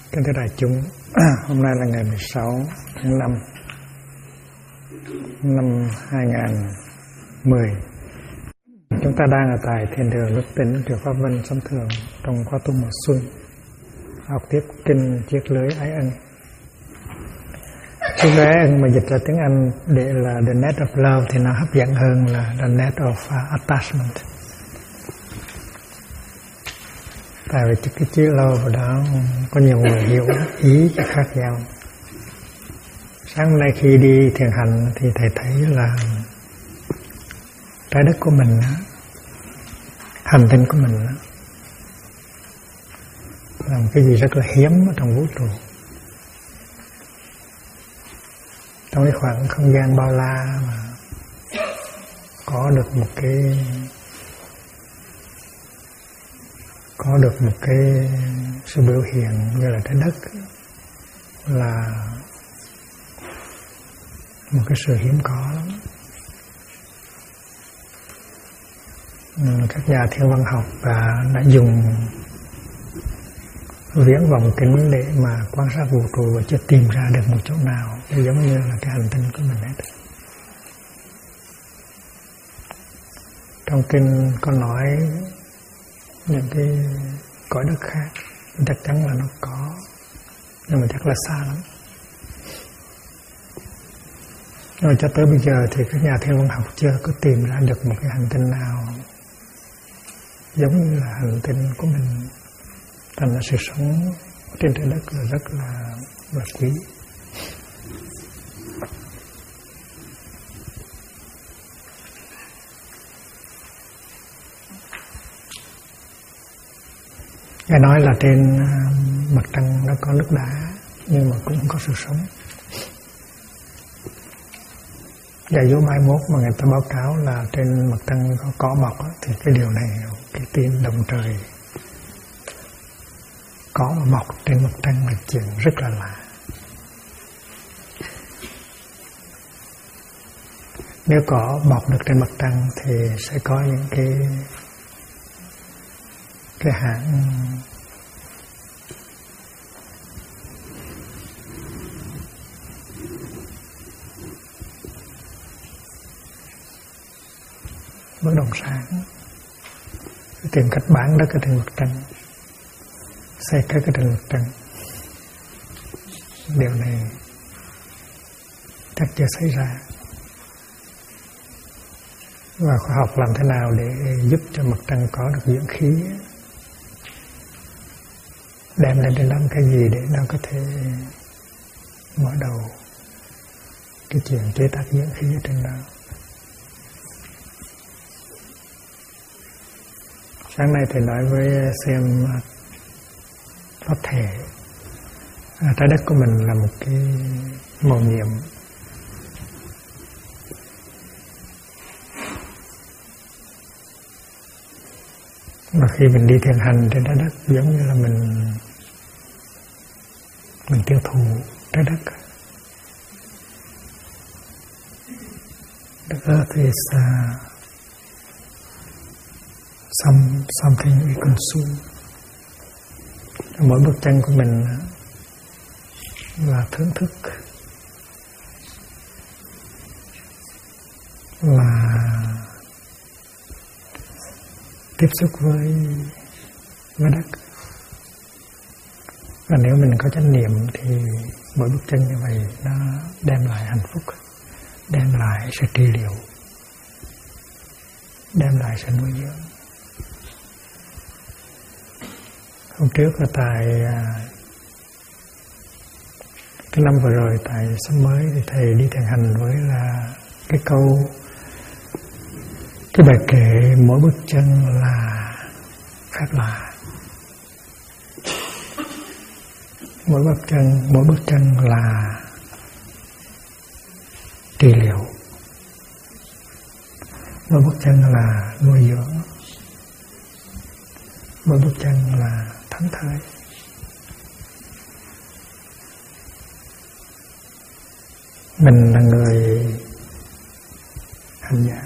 Kính thưa đại chúng, hôm nay là ngày 16 tháng 5 năm 2010. Chúng ta đang ở tại Thiền đường Đức Tính, Tiểu Pháp Vân, Sâm Thường trong khóa tu mùa xuân, học tiếp kinh Chiếc Lưới Ái Ân. Chiếc Lưới Ái Ân mà dịch ra tiếng Anh để là The Net of Love thì nó hấp dẫn hơn là The Net of Attachment. Tại vì cái chữ love đó có nhiều người hiểu ý khác nhau. Sáng hôm nay khi đi thiền hành thì thầy thấy là trái đất của mình, hành tinh của mình là một cái gì rất là hiếm ở trong vũ trụ. Trong cái khoảng không gian bao la mà có được một cái sự biểu hiện như là trái đất là một cái sự hiếm có lắm. Các nhà thiên văn học đã dùng viễn vọng kính để mà quan sát vũ trụ và chưa tìm ra được một chỗ nào giống như là cái hành tinh của mình hết. Trong kinh có nói những cái cõi đất khác chắc chắn là nó có, nhưng mà chắc là xa lắm. Rồi cho tới bây giờ thì các nhà thiên văn học chưa có tìm ra được một cái hành tinh nào giống như là hành tinh của mình. Thành ra sự sống trên trái đất là rất là quý. Nghe nói là trên mặt trăng nó có nước đá nhưng mà cũng không có sự sống. Và dấu mai mốt mà người ta báo cáo là trên mặt trăng có cỏ mọc thì cái điều này, cái tin động trời có mọc trên mặt trăng là chuyện rất là lạ. Nếu cỏ mọc được trên mặt trăng thì sẽ có những cái hãng bất động sản tìm cách bán đất ở trên mặt trăng, xây cất ở trên mặt trăng. Điều này chắc chưa xảy ra. Và khoa học làm thế nào để giúp cho mặt trăng có được dưỡng khí, đem lên trên đó cái gì để nó có thể mở đầu cái chuyện chế tác dưỡng khí ở trên đó. Sáng nay thầy nói với xem pháp thể trái đất của mình là một cái mầu nhiệm. Và khi mình đi thiền hành trên trái đất giống như là mình tiêu thụ trái đất. The earth is something we consume. Mỗi bước chân của mình là thưởng thức, là tiếp xúc với đất. Và nếu mình có chánh niệm thì mỗi bước chân như vậy nó đem lại hạnh phúc, đem lại sự trị liệu, đem lại sự nuôi dưỡng. Hôm trước là tại cái năm vừa rồi tại Sâm Mới thì thầy đi thiền hành với là cái câu, cái bài kệ mỗi bước chân là khác lạ. Mỗi bước chân là trị liệu, mỗi bước chân là nuôi dưỡng, mỗi bước chân là thánh thơi. Mình là người hành giả,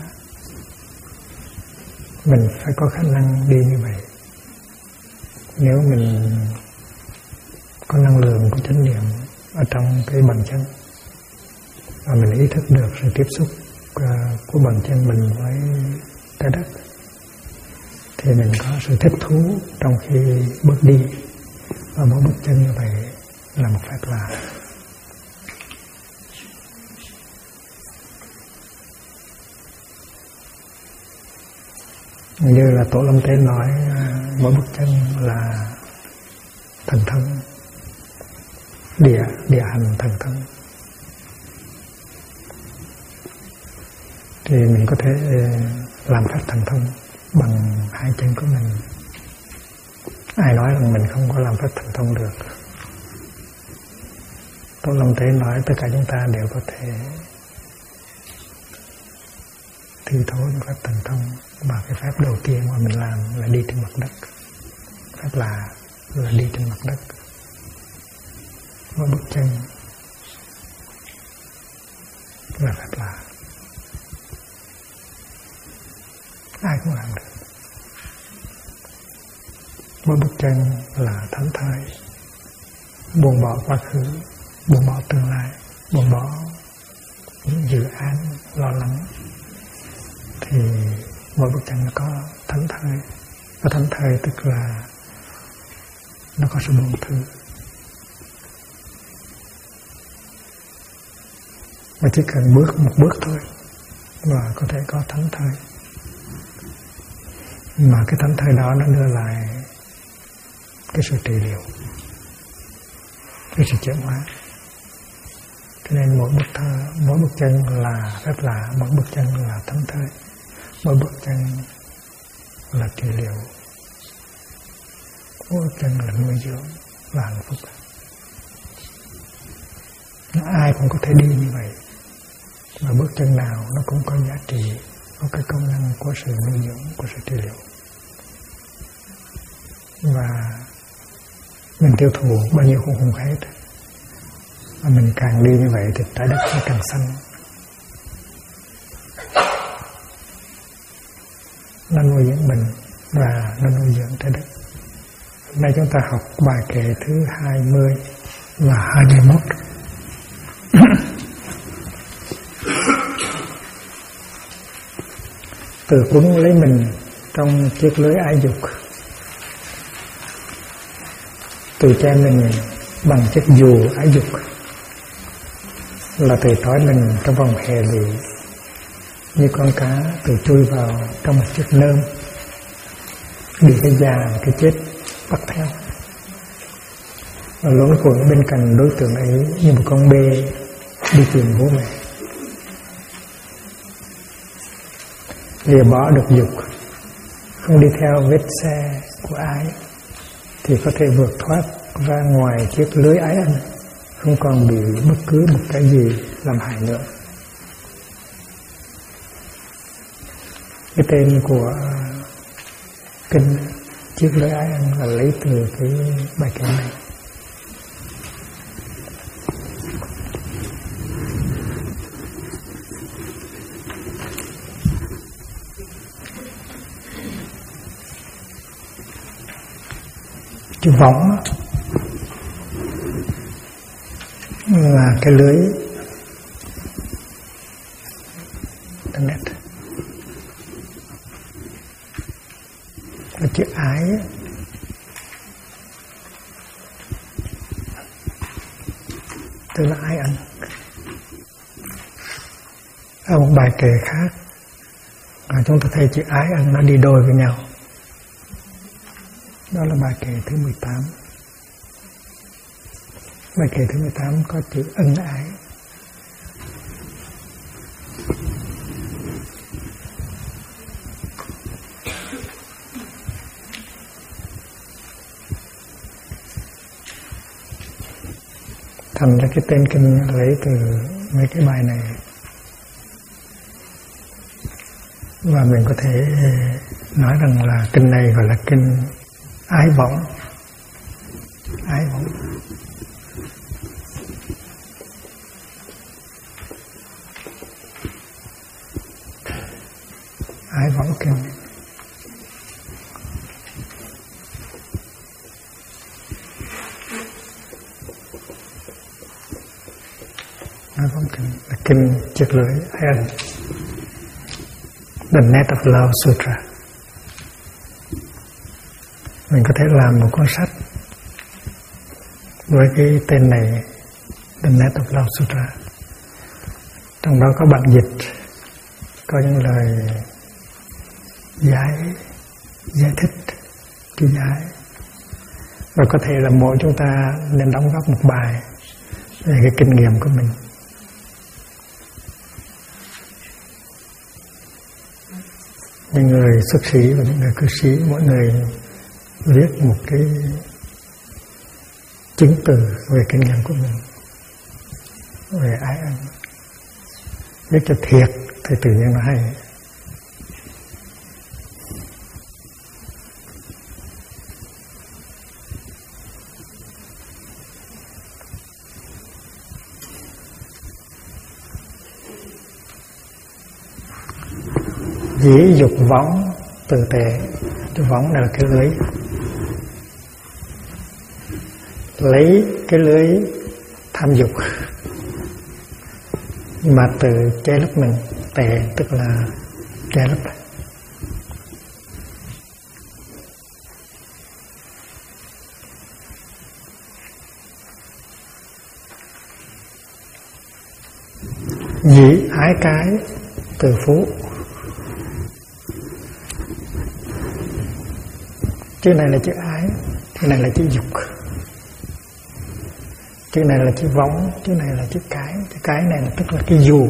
mình phải có khả năng đi như vậy. Nếu mình có năng lượng của chánh niệm ở trong cái bàn chân, và mình ý thức được sự tiếp xúc của bàn chân mình với trái đất, thì mình có sự thích thú trong khi bước đi, và mỗi bước chân như vậy là một phép lạ. Như là Tổ Lâm Tế nói, mỗi bước chân là thần thông, địa hành thần thông. Thì mình có thể làm phép thần thông bằng hai chân của mình. Ai nói rằng mình không có làm phép thần thông được? Tổ Lâm Tế nói tất cả chúng ta đều có thể thi thố những phép thần thông, mà cái phép đầu tiên mà mình làm là đi trên mặt đất. Phép là đi trên mặt đất. Mỗi bước chân là phép lạ. Ai cũng làm được. Mỗi bước chân là thánh thơi, buông bỏ quá khứ, buông bỏ tương lai, buông bỏ những dự án lo lắng, thì mỗi bước chân nó có thánh thơi. Và thánh thơi tức là nó có sự buông thư. Và chỉ cần bước một bước thôi và có thể có thánh thơi. Mà cái thánh thơi đó nó đưa lại cái sự trị liệu, cái sự chuyển hóa. Cho nên mỗi bước chân là phép lạ, mỗi bước chân là thánh thơi, mỗi bước chân là trị liệu, mỗi bước chân là nuôi dưỡng và hạnh phúc. Ai cũng có thể đi như vậy, và bước chân nào nó cũng có giá trị, có cái công năng của sự nuôi dưỡng, của sự trị liệu. Và mình tiêu thụ bao nhiêu cũng không hết. Và mình càng đi như vậy thì trái đất nó càng xanh. Nó nuôi dưỡng mình và nó nuôi dưỡng trái đất. Hôm nay chúng ta học bài kệ thứ 20 và 21. Tự quấn lấy mình trong chiếc lưới ái dục, tự che mình bằng chiếc dù ái dục, là tự trói mình trong vòng hệ lụy, như con cá tự chui vào trong một chiếc nơm, bị cái già cái chết bắt theo, và luẩn quẩn bên cạnh đối tượng ấy như một con bê đi tìm bố mẹ. Lìa bỏ được dục, không đi theo vết xe của ái, thì có thể vượt thoát ra ngoài chiếc lưới ái ân, không còn bị bất cứ một cái gì làm hại nữa. Cái tên của kinh chiếc lưới ái ân là lấy từ cái bài kệ này. Chữ võng là cái lưới internet. Cái chữ ái tức là ái ân. Ở một bài kệ khác chúng ta thấy chữ ái ân nó đi đôi với nhau. Đó là bài kệ thứ 18. Bài kệ thứ 18 có chữ ân ái. Thành ra cái tên kinh lấy từ mấy cái bài này. Và mình có thể nói rằng là kinh này gọi là kinh ái võng. Ái võng. Ái võng kinh. kinh là kinh chiếc lưỡi ái ân, The Net of Love Sutra. Mình có thể làm một cuốn sách với cái tên này, The Net of Love Sutra. Trong đó có bản dịch, có những lời giải thích, chú giải. Và có thể là mỗi chúng ta nên đóng góp một bài về cái kinh nghiệm của mình. Những người xuất sĩ và những người cư sĩ, mỗi người viết một cái chứng từ về kinh nghiệm của mình, về ái ân. Viết cho thiệt thì tự nhiên nó hay. Dĩ dục võng từ tệ. Dục võng là cái lưới, lấy cái lưới tham dục mà từ che lấp mình. Tệ tức là che lấp. Dĩ ái cái từ phú. Chữ này là chữ ái, chữ này là chữ dục, chữ này là chữ võng, chữ này là chữ cái. Chữ cái này là tức là cái dù,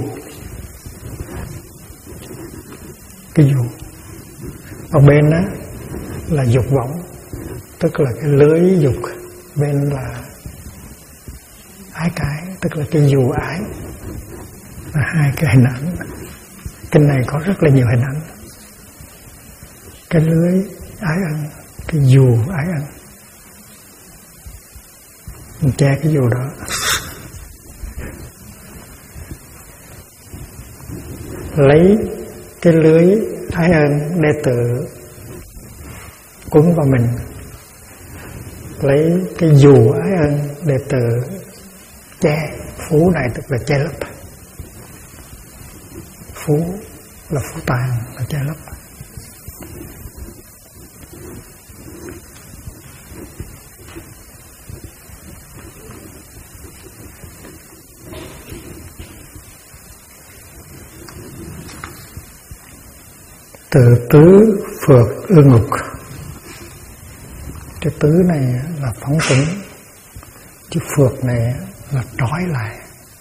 cái dù. Ở bên đó là dục võng, tức là cái lưới dục. Bên là ái cái, tức là cái dù ái. Và hai cái hình ảnh. Kinh này có rất là nhiều hình ảnh. Cái lưới ái ân, cái dù ái ân. Mình che cái dù đó. Lấy cái lưới ái ân để tự quấn vào mình. Lấy cái dù ái ân để tự che. Phú này tức là che lấp. Phú là phú tàn, là che lấp. Từ tứ phược ương ngục. Cái tứ này là phóng túng, chứ phược này là trói lại.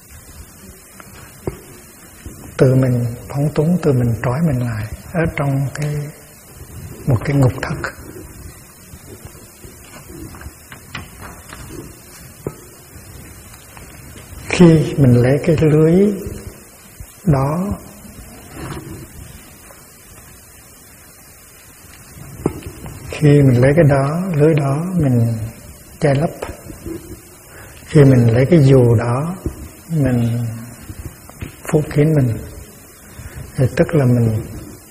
Từ mình phóng túng, từ mình trói mình lại ở trong một cái ngục thất. Khi mình lấy cái lưới đó, khi mình lấy cái đó, lưới đó mình che lấp. Khi mình lấy cái dù đó mình phủ kín mình, thì tức là mình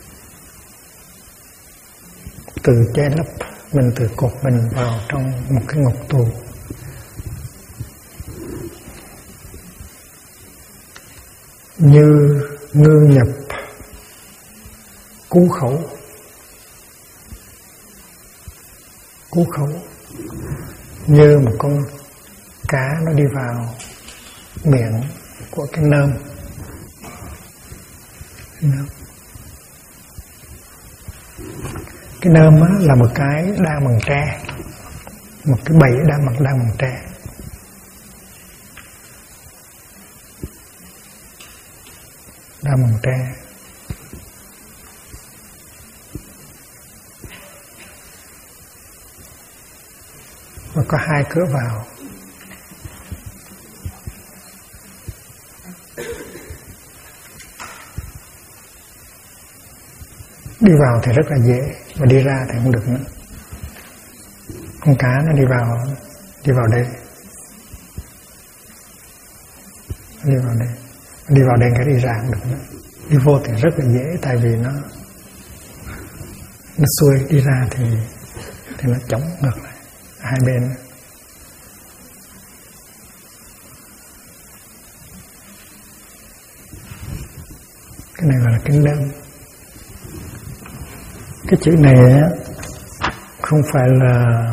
tự che lấp, mình tự cột mình vào trong một cái ngục tù. Như ngư nhập cú khẩu. Cú khẩu như một con cá nó đi vào miệng của cái nơm. Cái nơm á, là một cái đan bằng tre, một cái bẫy đan bằng tre. Đan bằng tre. Và có hai cửa vào. Đi vào thì rất là dễ, mà đi ra thì không được nữa. Con cá nó đi vào đây. Đi vào đây cái đi ra không được nữa. Đi vô thì rất là dễ, tại vì nó xuôi, đi ra thì nó chống ngược lại hai bên. Cái này gọi là cái nơm. Cái chữ này không phải là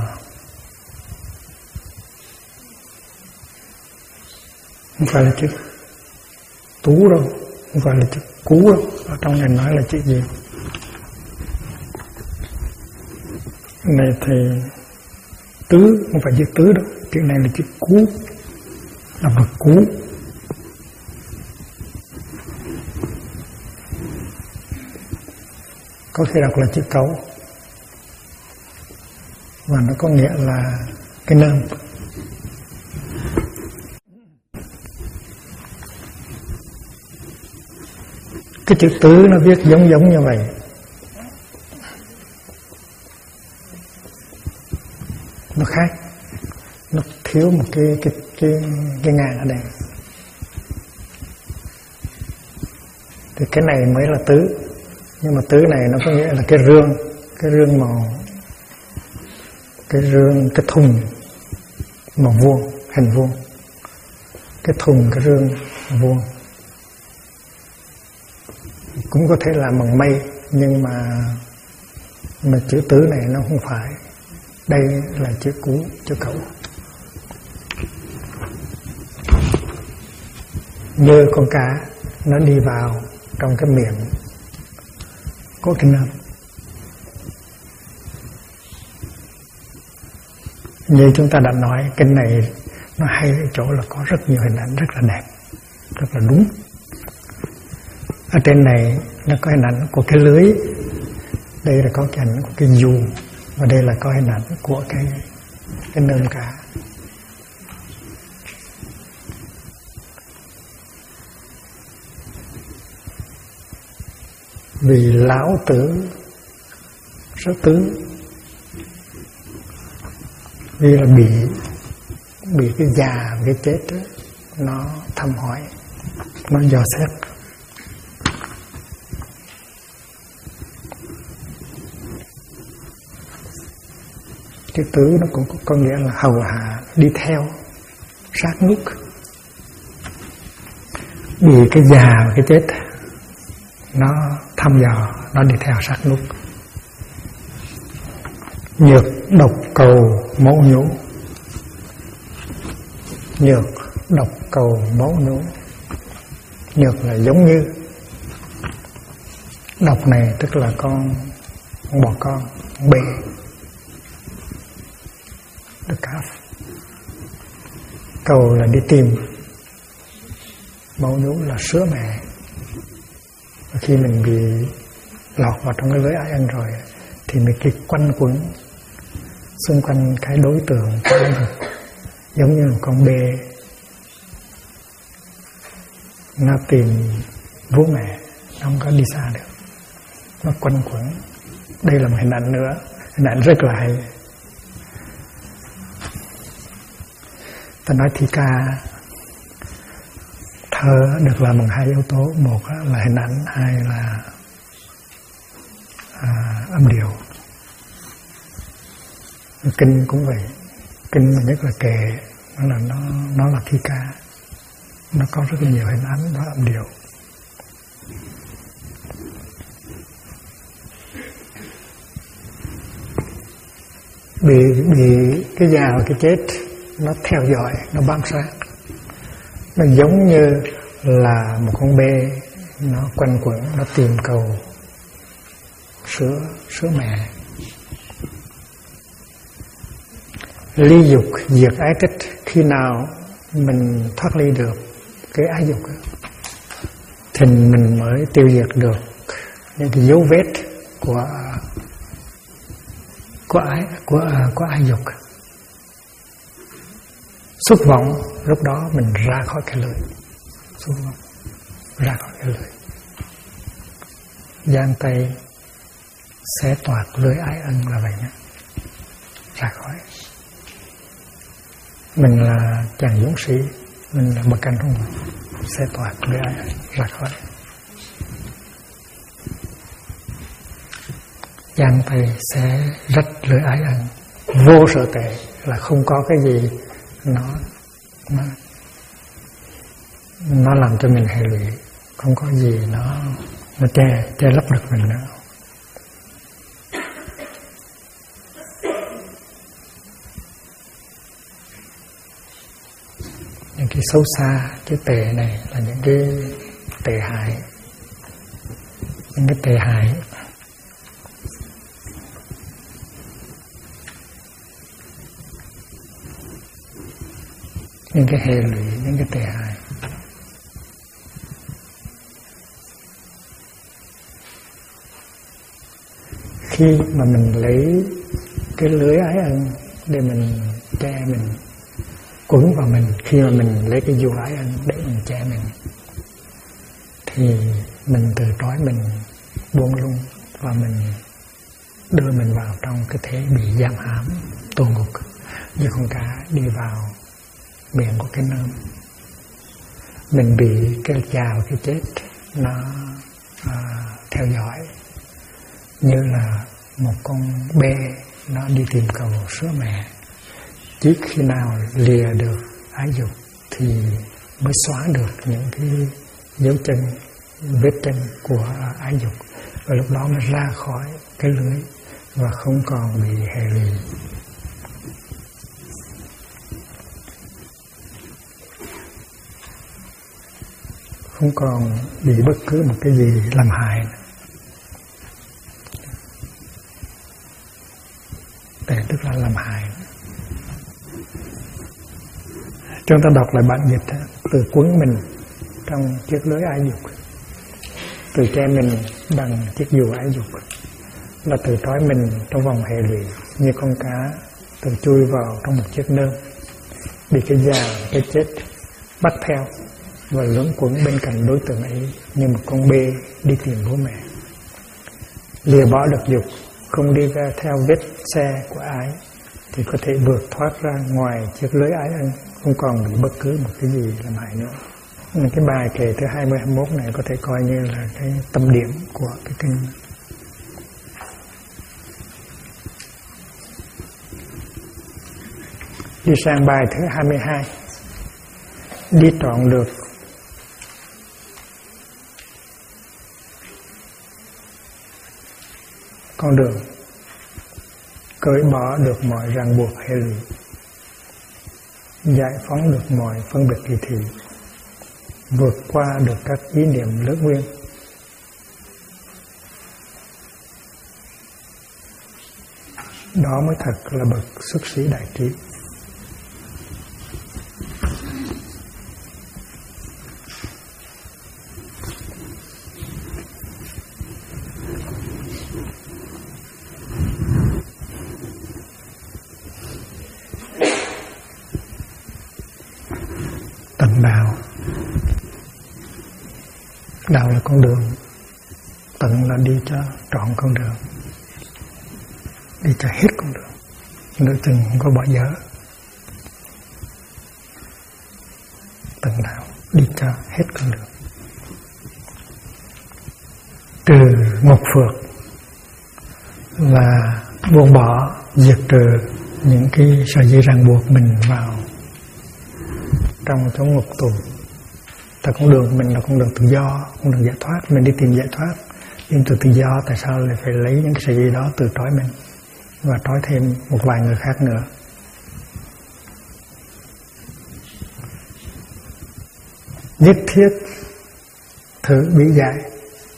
chữ tú đâu, không phải là chữ cú đâu. Ở trong này nói là chữ gì? Cái này thì tứ, không phải chữ tứ đâu. Chữ này là chữ cú, là một cú. Có khi đọc là chữ cấu, và nó có nghĩa là cái nơm. Cái chữ tứ nó viết giống như vậy. Nó khác, nó thiếu một cái ngang ở đây. Thì cái này mới là tứ. Nhưng mà tứ này nó có nghĩa là cái rương màu, cái thùng màu vuông, hình vuông. Cái thùng, cái rương vuông. Cũng có thể là bằng mây, nhưng mà chữ tứ này nó không phải. Đây là chữ cú, chữ cẩu. Như con cá nó đi vào trong cái miệng có cái nơm. Như chúng ta đã nói, kinh này nó hay ở chỗ là có rất nhiều hình ảnh rất là đẹp, rất là đúng. Ở trên này nó có hình ảnh của cái lưới, đây là có cái hình ảnh của cái dù, và đây là có hình ảnh của cái nơm cá. Vì lão tử rất tứ, vì là bị cái già, cái chết đó, nó thăm hỏi, nó dò xét. Chữ tứ nó cũng có nghĩa là hầu hạ, đi theo, sát nút. Vì cái già và cái chết nó thăm dò, nó đi theo sát nút. Nhược độc cầu mẫu nhũ. Nhược độc cầu mẫu nhũ. Nhược là giống như. Độc này tức là con bò con bê, the calf. Cầu là đi tìm, mẫu nhũ là sữa mẹ. Và khi mình bị lọt vào trong cái lưới ái ân rồi thì mình cứ quanh quẩn xung quanh cái đối tượng, cái đối tượng, giống như một con bê nó tìm bố mẹ, nó không có đi xa được, nó quanh quẩn. Đây là một hình ảnh nữa, hình ảnh rất là hay. Ta nói thi ca thơ được làm bằng hai yếu tố, một là hình ảnh, hai là âm điệu. Kinh cũng vậy, kinh mà nhất là kệ, nó là thi ca, nó có rất là nhiều hình ảnh và âm điệu. Bị cái già và cái chết nó theo dõi, nó bám sát. Nó giống như là một con bê, nó quanh quẩn, nó tìm cầu sữa mẹ. Ly dục diệt ái tích. Khi nào mình thoát ly được cái ái dục thì mình mới tiêu diệt được những cái dấu vết của ái dục. Xúc vọng, lúc đó mình ra khỏi cái lưới. Xúc vọng, ra khỏi cái lưới. Giang tay xé toạc lưới ái ân là vậy nhé. Ra khỏi. Mình là chàng dũng sĩ, mình là bậc anh hùng, xé toạc lưới ái ân, ra khỏi. Giang tay xé rách lưới ái ân. Vô sở tệ là không có cái gì nó làm cho mình hệ lụy, không có gì nó nó che lấp được mình nữa. Những cái xấu xa, cái tệ này là những cái tệ hại. Những cái tệ hại những cái hệ lụy, những cái tệ hại. Khi mà mình lấy cái lưới ái ân để mình che mình, quấn vào mình, khi mà mình lấy cái dù ái ân để mình che mình, thì mình từ trói mình buông lung và mình đưa mình vào trong cái thế bị giam hãm, tù ngục, như con cá đi vào miệng của cái nơm. Mình bị cái chào cái chết nó theo dõi, như là một con bê nó đi tìm cầu sữa mẹ. Chỉ khi nào lìa được ái dục thì mới xóa được những cái dấu chân, vết chân của ái dục, và lúc đó mới ra khỏi cái lưới và không còn bị hệ lụy. Không còn bị bất cứ một cái gì làm hại nữa. Để tức là làm hại. Chúng ta đọc lại bản dịch, từ quấn mình trong chiếc lưới ái dục, từ che mình bằng chiếc dù ái dục, là từ trói mình trong vòng hệ lụy, như con cá từ chui vào trong một chiếc nơm, bị cái già, cái chết bắt theo và luẩn quẩn bên cạnh đối tượng ấy như một con bê đi tìm bố mẹ. Lìa bỏ được dục, không đi ra theo vết xe của ái, thì có thể vượt thoát ra ngoài chiếc lưới ái ân, không còn bị bất cứ một cái gì làm hại nữa. Cái bài kệ thứ 20-21 này có thể coi như là cái tâm điểm của cái kinh. Đi sang bài thứ 22. Đi trọn được con đường, cởi bỏ được mọi ràng buộc hệ lụy, giải phóng được mọi phân biệt kỳ thị, vượt qua được các ý niệm lưỡng nguyên, đó mới thật là bậc xuất sĩ đại trí. Tận đạo, đạo là con đường, tận là đi cho trọn con đường, đi cho hết con đường, nửa chừng không có bỏ dở. Tận đạo đi cho hết con đường, trừ ngục phược là buông bỏ, diệt trừ những cái sợi dây ràng buộc mình vào trong chốn ngục tù. Tại con đường của mình là con đường tự do, con đường giải thoát, mình đi tìm giải thoát. Nhưng từ tự do tại sao lại phải lấy những cái sợi dây đó từ trói mình và trói thêm một vài người khác nữa? Nhất thiết thử bị giải.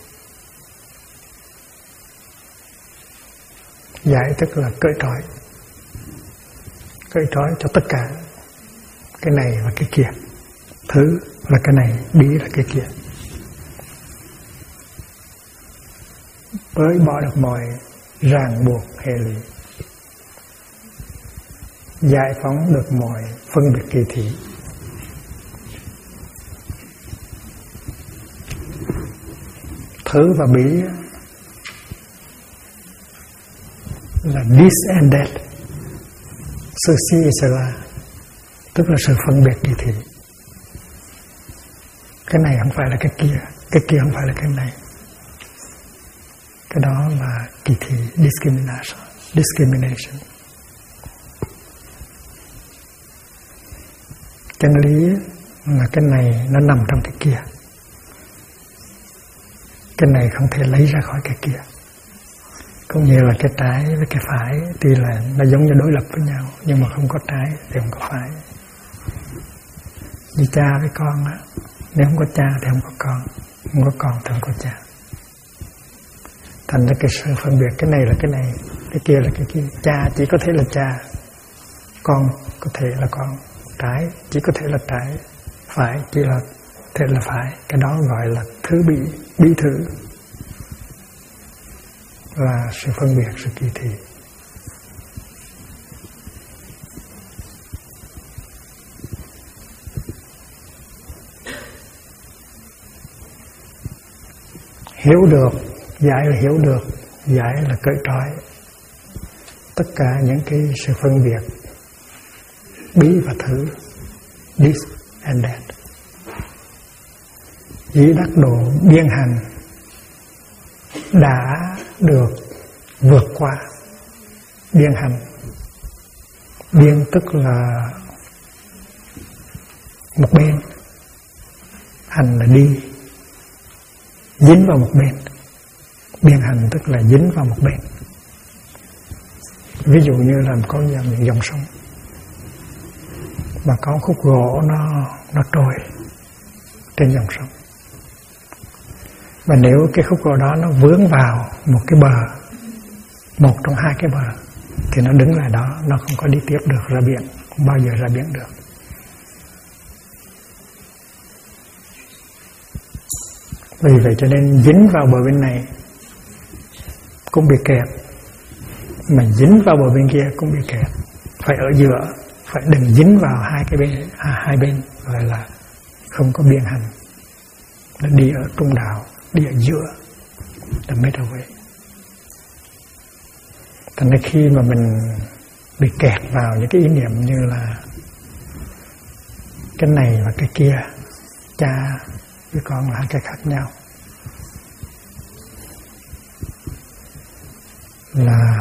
Giải tức là cởi trói. Cởi trói cho tất cả cái này và cái kia. Thứ là cái này, bí là cái kia. Với bỏ được mọi ràng buộc hệ lụy, giải phóng được mọi phân biệt kỳ thị, thứ và bí là disended, sự là tức là sự phân biệt kỳ thị. Cái này không phải là cái kia không phải là cái này. Cái đó là kỳ thị, discrimination. Chân lý là cái này nó nằm trong cái kia. cái này không thể lấy ra khỏi cái kia. Cũng như là cái trái với cái phải, tuy là nó giống như đối lập với nhau, nhưng mà không có trái thì không có phải. Như cha với con á, nếu không có cha thì không có con, không có con thì không có cha. Thành ra cái sự phân biệt cái này là cái này, cái kia là cái kia. Cha chỉ có thể là cha, con có thể là con, trái chỉ có thể là trái, phải chỉ là thể là phải. Cái đó gọi là thứ bị thử, là sự phân biệt, sự kỳ thị. Hiểu được, giải là hiểu được, giải là cởi trói tất cả những cái sự phân biệt bí và thử, this and that. Dĩ đắc độ biên hành đã được vượt qua. Biên hành, biên tức là một bên, hành là đi, dính vào một bên. Biên hành tức là dính vào một bên. Ví dụ như là có những dòng sông mà có khúc gỗ nó trôi trên dòng sông, và nếu cái khúc gỗ đó nó vướng vào một cái bờ, một trong hai cái bờ, thì nó đứng lại đó, nó không có đi tiếp được ra biển, không bao giờ ra biển được. Vì vậy cho nên dính vào bờ bên này cũng bị kẹt, mà dính vào bờ bên kia cũng bị kẹt. Phải ở giữa, phải đừng dính vào hai bên, gọi là không có biên hành. Nó đi ở trung đạo, đi ở giữa, the middle way. Thành ra khi mà mình bị kẹt vào những cái ý niệm như là cái này và cái kia, cha với con là hai cái khác nhau, là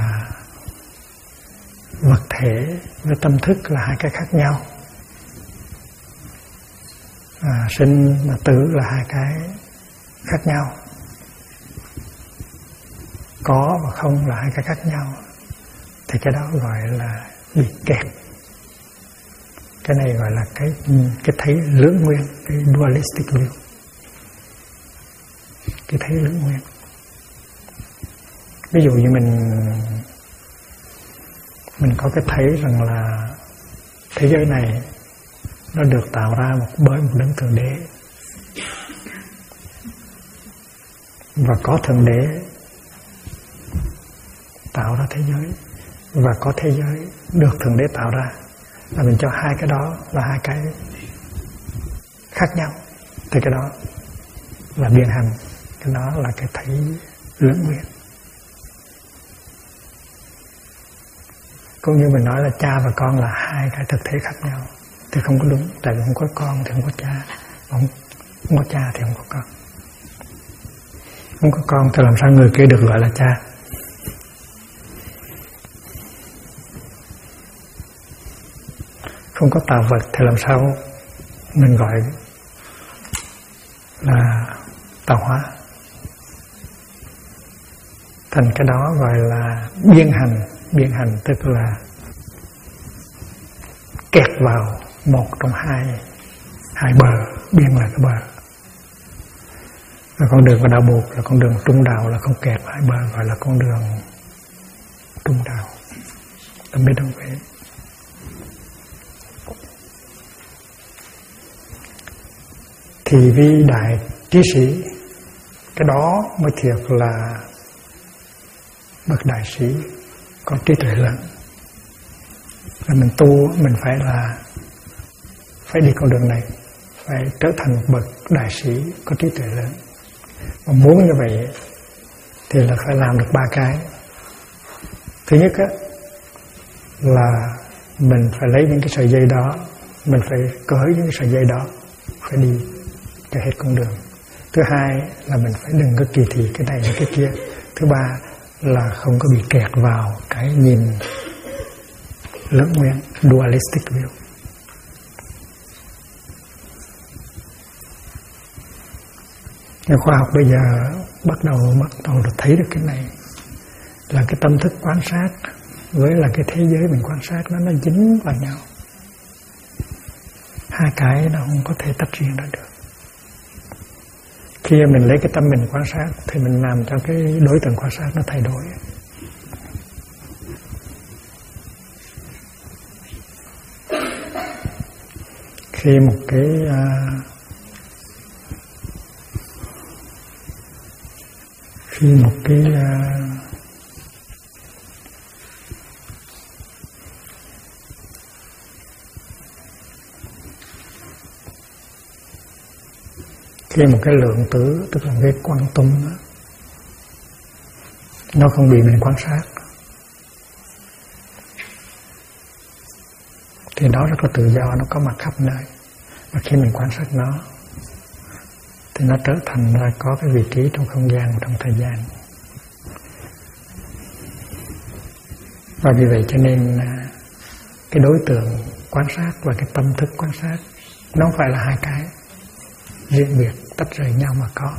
vật thể với tâm thức là hai cái khác nhau, sinh và tử là hai cái khác nhau, có và không là hai cái khác nhau, thì cái đó gọi là bị kẹt. Cái này gọi là cái thấy lưỡng nguyên, cái dualistic view, cái thấy lưỡng nguyên. Ví dụ như mình có cái thấy rằng là thế giới này nó được tạo ra bởi một đấng thượng đế, và có thượng đế tạo ra thế giới, và có thế giới được thượng đế tạo ra, là mình cho hai cái đó là hai cái khác nhau, thì cái đó là biên hành, cái đó là cái thấy lưỡng nguyên. Cũng như mình nói là cha và con là hai cái thực thể khác nhau, thì không có đúng, tại vì không có con thì không có cha, không có cha thì không có con. Không có con thì làm sao người kia được gọi là cha? Không có tạo vật thì làm sao mình gọi là tạo hóa? Thành cái đó gọi là biên hành. Biên hành tức là kẹt vào một trong hai bờ, biên là cái bờ. Và con đường của đạo Bụt là con đường trung đạo, là không kẹt vào hai bờ, gọi là con đường trung đạo, là middle way. Thì vì đại trí sĩ, cái đó mới thiệt là bậc đại sĩ có trí tuệ lớn. Là mình tu, mình phải đi con đường này, phải trở thành một bậc đại sĩ có trí tuệ lớn. Mà muốn như vậy thì là phải làm được ba cái. Thứ nhất á, là mình phải lấy những cái sợi dây đó, mình phải cởi những cái sợi dây đó, phải đi cho hết con đường. Thứ hai là mình phải đừng có kỳ thị cái này cái kia. Thứ ba là không có bị kẹt vào cái nhìn lưỡng nguyên, dualistic view. Khoa học bây giờ bắt đầu được thấy được cái này, là cái tâm thức quan sát với là cái thế giới mình quan sát nó dính vào nhau. Hai cái nó không có thể tách riêng ra được. Khi mình lấy cái tâm mình quan sát thì mình làm cho cái đối tượng quan sát nó thay đổi. Khi một cái khi một cái lượng tử, tức là cái quantum đó, nó không bị mình quan sát thì nó rất là tự do, nó có mặt khắp nơi. Và khi mình quan sát nó thì nó trở thành ra có cái vị trí trong không gian và trong thời gian. Và vì vậy cho nên cái đối tượng quan sát và cái tâm thức quan sát nó không phải là hai cái riêng biệt tách rời nhau mà có.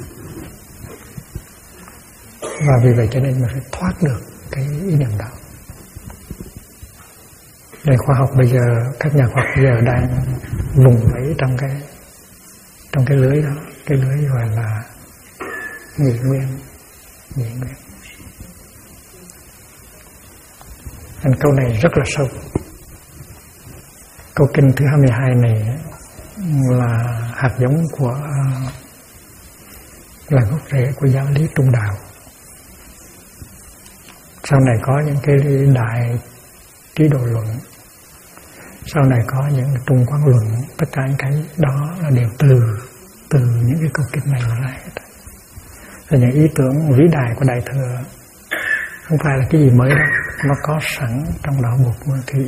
Và vì vậy cho nên mình phải thoát được cái ý niệm đó. Nên khoa học bây giờ, các nhà khoa học bây giờ đang vùng vẫy trong cái lưới đó, cái lưới gọi là nhị nguyên. Anh câu này rất là sâu. Câu kinh thứ 22 này là hạt giống của là gốc rễ của giáo lý Trung đạo. Sau này có những cái đại trí độ luận, sau này có những trung quán luận, tất cả những cái đó là đều từ những cái câu kinh này mà ra hết. Và những ý tưởng vĩ đại của Đại Thừa không phải là cái gì mới đâu, nó có sẵn trong đó một nguyên thủy.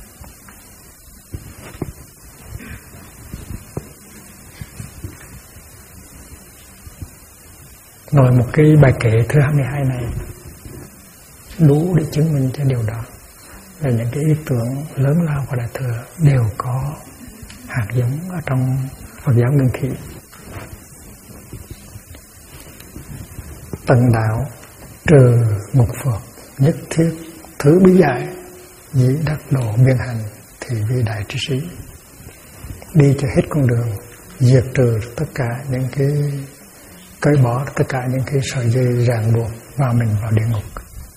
Rồi một cái bài kệ thứ 22 này đủ để chứng minh cho điều đó. Là những cái ý tưởng lớn lao của Đại Thừa đều có hạt giống ở trong Phật giáo Nguyên Thủy. Tần đạo trừ ngục Phật, nhất thiết thứ bí giải, dĩ đắc độ biên hành thì vi đại trí sĩ. Đi cho hết con đường, diệt trừ tất cả những cái cởi bỏ tất cả những cái sợi dây ràng buộc vào mình vào địa ngục,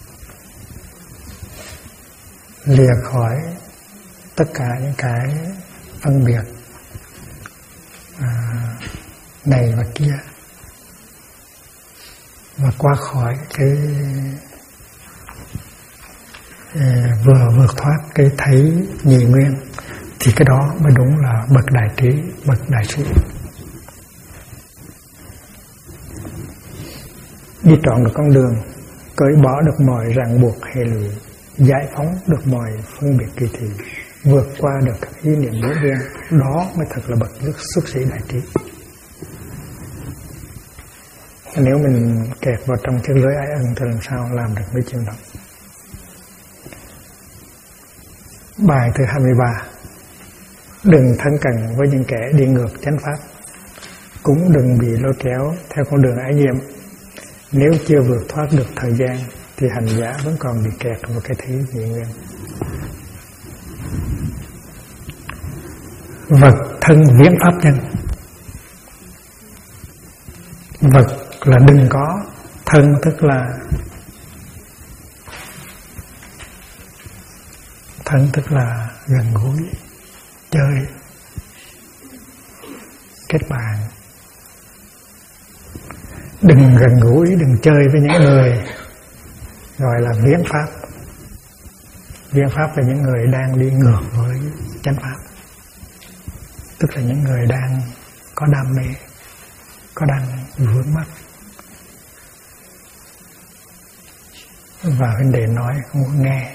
lìa khỏi tất cả những cái phân biệt này và kia, và qua khỏi cái vừa vượt thoát cái thấy nhị nguyên, thì cái đó mới đúng là bậc đại trí, bậc đại sĩ. Đi trọn được con đường, cởi bỏ được mọi ràng buộc hệ lụy, giải phóng được mọi phân biệt kỳ thị, vượt qua được các ý niệm ngẫu nhiên, đó mới thật là bậc xuất sĩ đại trí. Nếu mình kẹt vào trong cái lưới ái ân thì làm sao làm được mấy chuyện đó. Bài thứ 23: đừng thân cận với những kẻ đi ngược chánh pháp, cũng đừng bị lôi kéo theo con đường ái diệm. Nếu chưa vượt thoát được thời gian thì hành giả vẫn còn bị kẹt vào cái thế nhị nguyên. Vật thân viễn pháp nhân. Vật là đừng có, thân tức là gần gũi, chơi, kết bạn. Đừng gần gũi, đừng chơi với những người gọi là viễn pháp. Viễn pháp là những người đang đi ngược với chánh pháp, tức là những người đang có đam mê, có đang vướng mắc. Và huynh đệ nói không muốn nghe,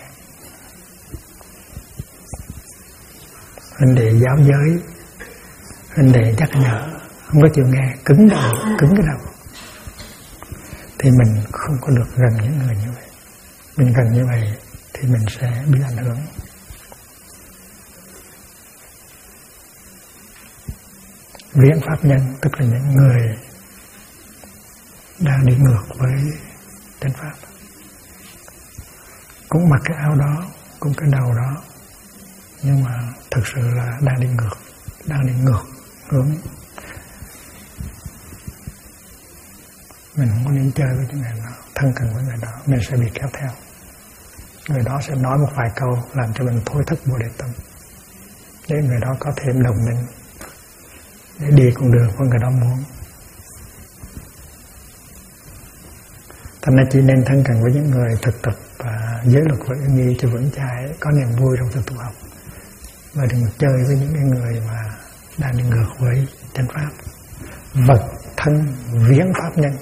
huynh đệ giáo giới, huynh đệ nhắc nhở không có chịu nghe, cứng cái đầu, thì mình không có được gần những người như vậy. Mình gần như vậy thì mình sẽ bị ảnh hưởng. Viễn pháp nhân tức là những người đang đi ngược với chánh pháp, cũng mặc cái áo đó, cũng cái đầu đó, nhưng mà thực sự là đang đi ngược hướng. Mình không có nên chơi với những người đó, thân cận với người đó, mình sẽ bị kéo theo. Người đó sẽ nói một vài câu làm cho mình thôi thất Bồ Đề tâm, để người đó có thêm đồng minh để đi con đường của người đó muốn. Thành ra chỉ nên thân cận với những người thực tập và giới luật và uy nghi cho vững chãi, có niềm vui trong thực tu học, và đừng chơi với những người mà đang đi ngược với chánh pháp. Vật thân viếng pháp nhân.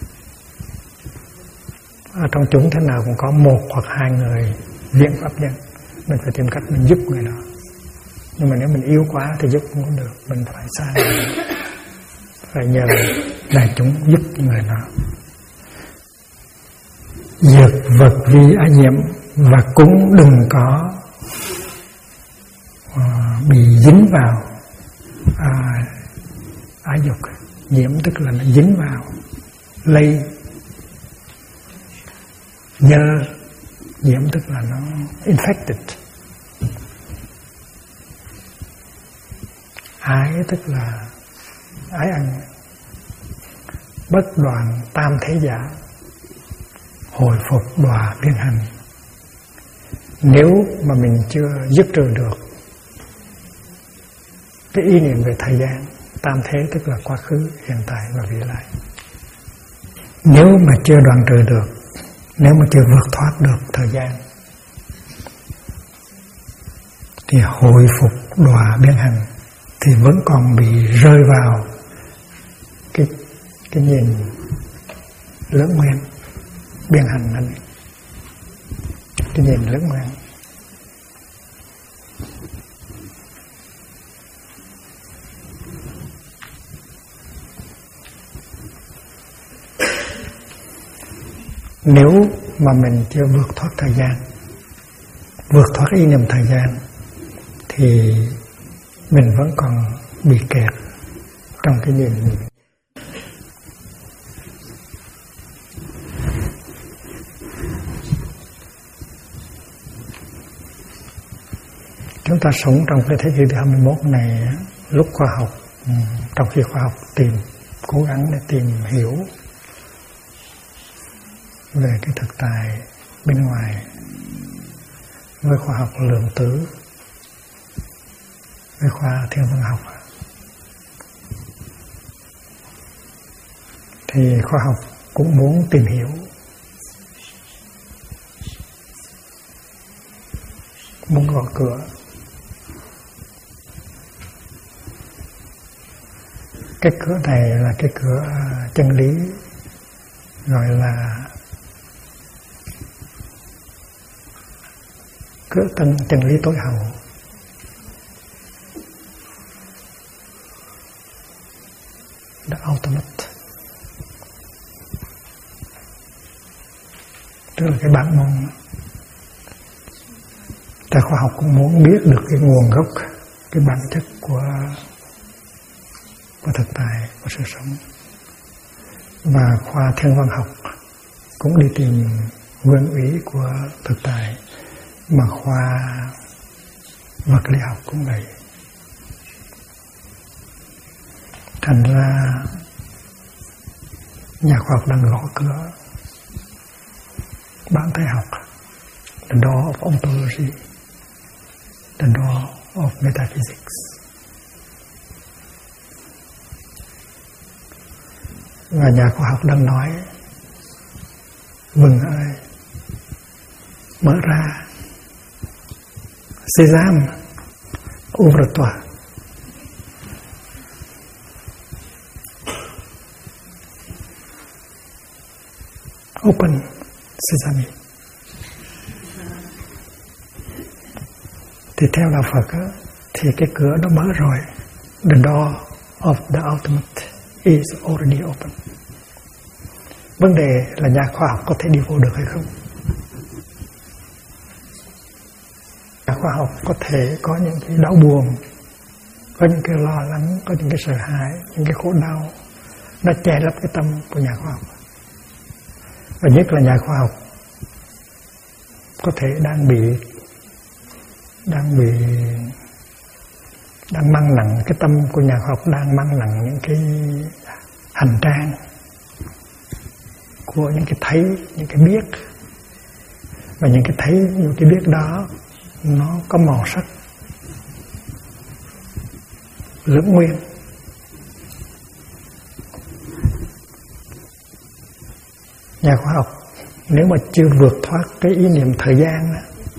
Ở trong chúng thế nào cũng có một hoặc hai người viếng pháp nhân, mình phải tìm cách mình giúp người đó. Nhưng mà nếu mình yếu quá thì giúp không được, mình phải xa người đó, phải nhờ đại chúng giúp người đó. Diệt vật vi ái nhiễm, và cũng đừng có bị dính vào ái dục. Nhiễm tức là nó dính vào, lây. Nhơ, nhiễm tức là nó infected. Ái tức là ái ăn. Bất đoàn tam thế giả, hồi phục đọa biên hành. Nếu mà mình chưa dứt trừ được cái ý niệm về thời gian, tam thế tức là quá khứ, hiện tại và vị lai, nếu mà chưa đoạn trừ được, nếu mà chưa vượt thoát được thời gian, thì hồi phục đọa biên hành thì vẫn còn bị rơi vào cái nhìn lưỡng nguyên. Biên hành là cái nhìn lưỡng nguyên. Nếu mà mình chưa vượt thoát thời gian, vượt thoát ý niệm thời gian, thì mình vẫn còn bị kẹt trong cái nhìn. Chúng ta sống trong cái thế kỷ thứ 21 này, lúc khoa học, trong khi khoa học cố gắng để tìm hiểu về cái thực tại bên ngoài, với khoa học lượng tử, với khoa thiên văn học, thì khoa học cũng muốn tìm hiểu muốn gõ cửa. Cái cửa này là cái cửa chân lý, gọi là cửa chân lý tối hậu. The ultimate. Tức là cái bản môn. Ta khoa học cũng muốn biết được cái nguồn gốc, cái bản chất của thực tại, của sự sống. Và khoa thiên văn học cũng đi tìm nguyên lý của thực tại, mà khoa vật lý học cũng vậy. Thành ra nhà khoa học đang gõ cửa bản thể học, the door of ontology, the door of metaphysics. Và nhà khoa học đang nói: Vừng ơi, mở ra, Sésame, ouvre-toi. Open, Sésame. Thì theo đạo Phật á, thì cái cửa đó mở rồi. The door of the ultimate is already open. Vấn đề là nhà khoa học có thể đi vô được hay không? Nhà khoa học có thể có những cái đau buồn, có những cái lo lắng, có những cái sợ hãi, những cái khổ đau, nó che lấp cái tâm của nhà khoa học. Và nhất là nhà khoa học có thể đang mang nặng, cái tâm của nhà khoa học đang mang nặng những cái hành trang của những cái thấy, những cái biết. Và những cái thấy, những cái biết đó nó có màu sắc lưỡng nguyên. Nhà khoa học nếu mà chưa vượt thoát cái ý niệm thời gian đó,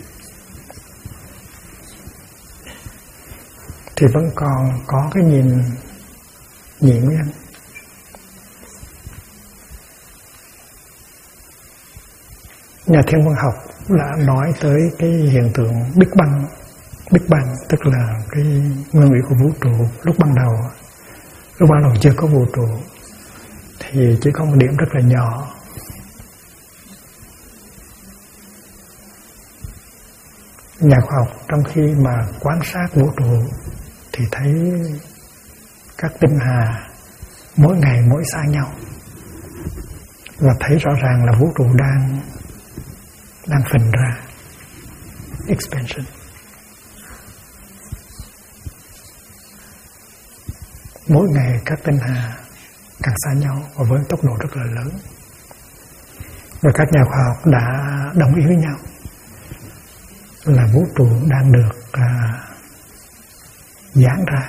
thì vẫn còn có cái nhìn nhị nguyên. Nhà thiên văn học đã nói tới cái hiện tượng Big Bang, tức là cái nguyên lý của vũ trụ lúc ban đầu chưa có vũ trụ thì chỉ có một điểm rất là nhỏ. Nhà khoa học trong khi mà quan sát vũ trụ thì thấy các tinh hà mỗi ngày mỗi xa nhau, và thấy rõ ràng là vũ trụ đang phình ra, expansion. Mỗi ngày các tinh hà càng xa nhau và với tốc độ rất là lớn. Và các nhà khoa học đã đồng ý với nhau là vũ trụ đang được giãn ra.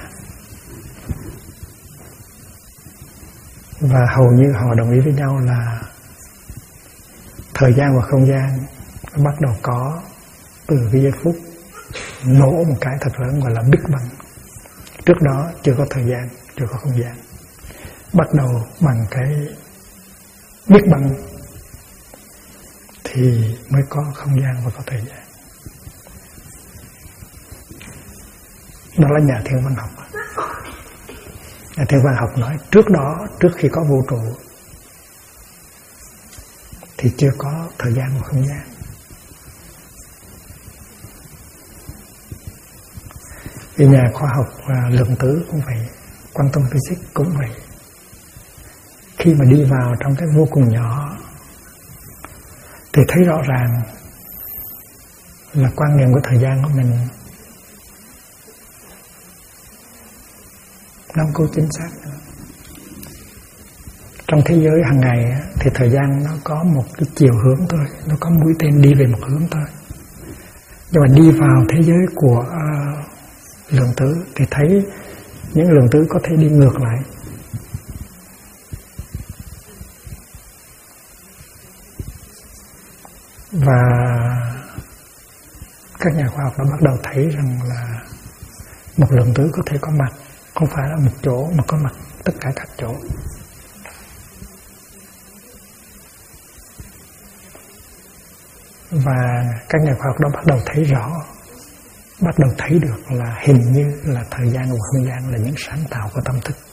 Và hầu như họ đồng ý với nhau là thời gian và không gian bắt đầu có từ cái giây phút nổ một cái thật lớn gọi là Big Bang. Trước đó chưa có thời gian, chưa có không gian. Bắt đầu bằng cái Big Bang thì mới có không gian và có thời gian. Đó là nhà thiên văn học. Nhà thiên văn học nói trước đó, trước khi có vũ trụ thì chưa có thời gian và không gian. Vì nhà khoa học lượng tử cũng vậy, quantum physics cũng vậy. Khi mà đi vào trong cái vô cùng nhỏ thì thấy rõ ràng là quan niệm của thời gian của mình nó không có chính xác nữa. Trong thế giới hàng ngày thì thời gian nó có một cái chiều hướng thôi, nó có mũi tên đi về một hướng thôi. Nhưng mà đi vào thế giới của lượng tử thì thấy những lượng tử có thể đi ngược lại. Và các nhà khoa học đã bắt đầu thấy rằng là một lượng tử có thể có mặt không phải là một chỗ mà có mặt tất cả các chỗ. Và các nhà khoa học đó bắt đầu thấy rõ, bắt đầu thấy được là hình như là thời gian và không gian là những sáng tạo của tâm thức.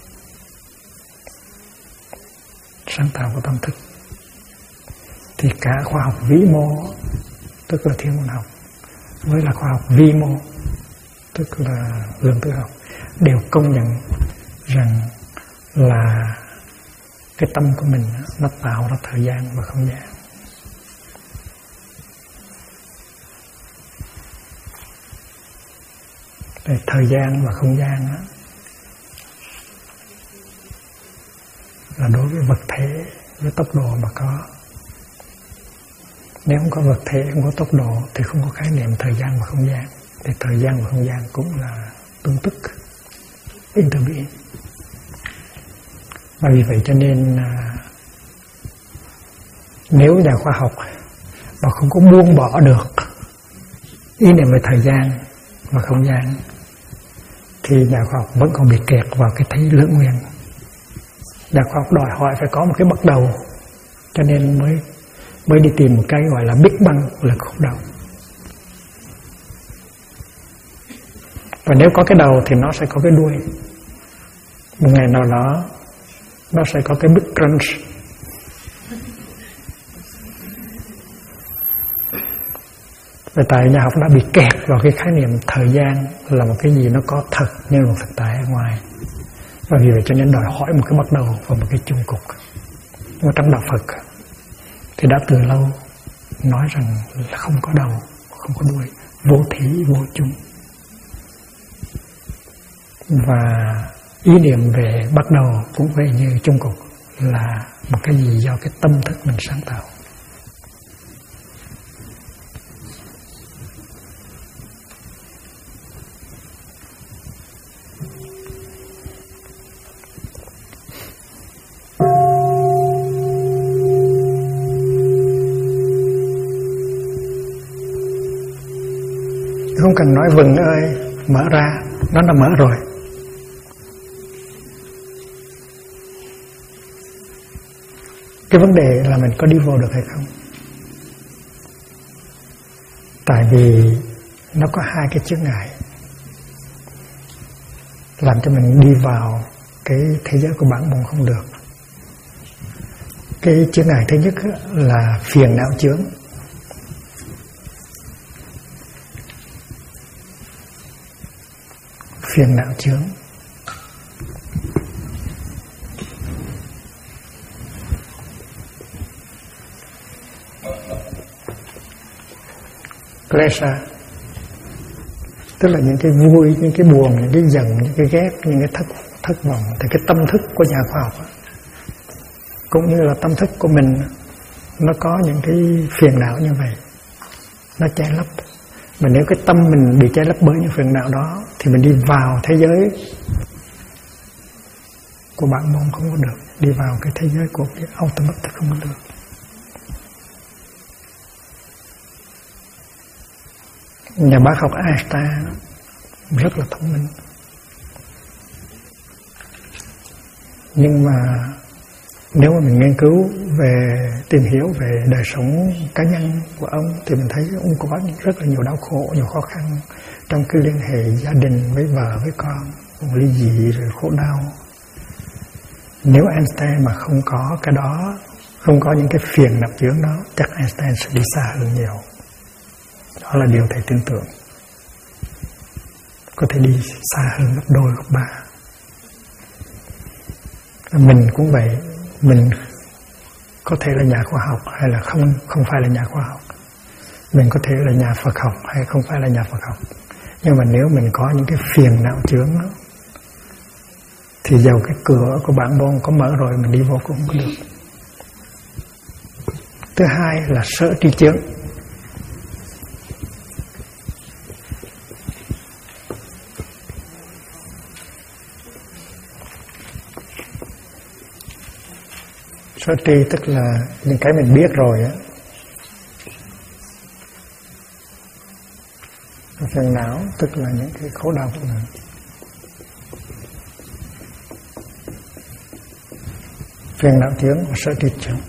Sáng tạo của tâm thức. Thì cả khoa học vĩ mô, tức là thiên văn học, với là khoa học vi mô, tức là lượng tử học, đều công nhận rằng là cái tâm của mình nó tạo ra thời gian và không gian. Để thời gian và không gian đó, là đối với vật thể với tốc độ mà có. Nếu không có vật thể, không có tốc độ thì không có khái niệm thời gian và không gian. Thì thời gian và không gian cũng là tương tức, interbeing. Và vì vậy cho nên nếu nhà khoa học mà không có buông bỏ được ý niệm về thời gian và không gian thì nhà khoa học vẫn còn bị kẹt vào cái thấy lưỡng nguyên. Nhà khoa học đòi hỏi phải có một cái bắt đầu, cho nên mới đi tìm một cái gọi là Big Bang, là khúc đầu. Và nếu có cái đầu thì nó sẽ có cái đuôi. Một ngày nào đó nó sẽ có cái Big Crunch. Và tại nhà học đã bị kẹt vào cái khái niệm thời gian là một cái gì nó có thật như một thực tại ở ngoài. Và vì vậy cho nên đòi hỏi một cái bắt đầu và một cái chung cục. Nhưng mà trong đạo Phật thì đã từ lâu nói rằng là không có đầu, không có đuôi, vô thí vô chung. Và ý niệm về bắt đầu cũng vậy, như chung cục là một cái gì do cái tâm thức mình sáng tạo. Không cần nói vừng ơi, mở ra, nó đã mở rồi. Cái vấn đề là mình có đi vô được hay không. Tại vì nó có hai cái chướng ngại làm cho mình đi vào cái thế giới của bản môn không được. Cái chướng ngại thứ nhất là phiền não chướng. Phiền não chướng. Klesha, tức là những cái vui, những cái buồn, những cái giận, những cái ghét, những cái thất vọng. Thì cái tâm thức của nhà khoa học cũng như là tâm thức của mình, nó có những cái phiền não như vậy, nó che lấp. Mà nếu cái tâm mình bị che lấp bởi những phiền não đó thì mình đi vào thế giới của bản môn không có được, đi vào cái thế giới của cái ultimate không có được. Nhà bác học Einstein rất là thông minh, nhưng mà nếu mà mình nghiên cứu về, tìm hiểu về đời sống cá nhân của ông thì mình thấy ông có rất là nhiều đau khổ, nhiều khó khăn trong cái liên hệ gia đình với vợ, với con, ly dị rồi khổ đau. Nếu Einstein mà không có cái đó, không có những cái phiền não chướng đó, chắc Einstein sẽ đi xa hơn nhiều. Đó là điều thầy tin tưởng. Có thể đi xa hơn gấp đôi, gấp ba. Mình cũng vậy. Mình có thể là nhà khoa học hay là không phải là nhà khoa học. Mình có thể là nhà Phật học hay không phải là nhà Phật học. Nhưng mà nếu mình có những cái phiền não chướng đó, thì dầu cái cửa của bản môn có mở rồi, mình đi vô cũng không được. Thứ hai là sở tri chướng. Sở tri tức là những cái mình biết rồi á. Phiền não tức là những cái khổ đau của mình. Phiền não chướng và sở tri chướng.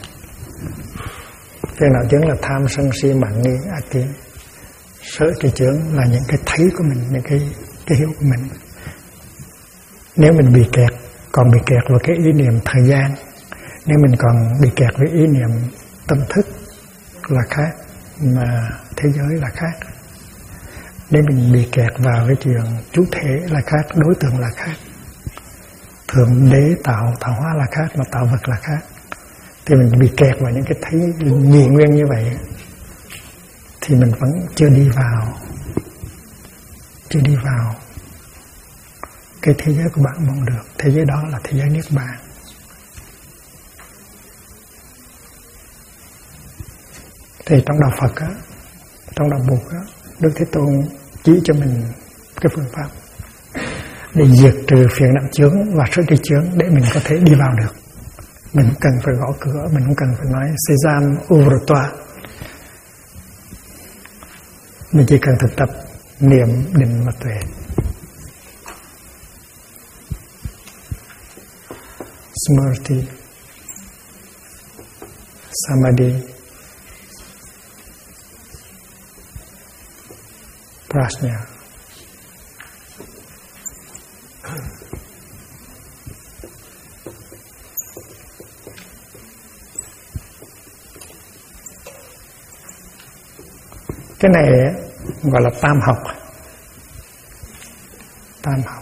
Phiền não chướng là tham sân si mạng nghi ác kiến. Sở tri chướng là những cái thấy của mình, những cái hiểu của mình. Nếu mình bị kẹt, còn bị kẹt vào cái ý niệm thời gian, nếu mình còn bị kẹt với ý niệm tâm thức là khác, mà thế giới là khác. Nếu mình bị kẹt vào cái chuyện chủ thể là khác, đối tượng là khác, thượng đế tạo hóa là khác, mà tạo vật là khác, thì mình bị kẹt vào những cái thấy nhị nguyên như vậy, thì mình vẫn chưa đi vào cái thế giới của bạn mong được. Thế giới đó là thế giới niết bàn. Thì trong đạo Phật á, trong đạo Bụt á, Đức Thế Tôn chỉ cho mình cái phương pháp để diệt trừ phiền não chướng và sở tri chướng để mình có thể đi vào được. Mình không cần phải gõ cửa, mình không cần phải nói Sésame ouvre-toi. Mình chỉ cần thực tập niệm định mà tuệ. Smriti, Samadhi, Prajna. Cái này gọi là tam học. Tam học.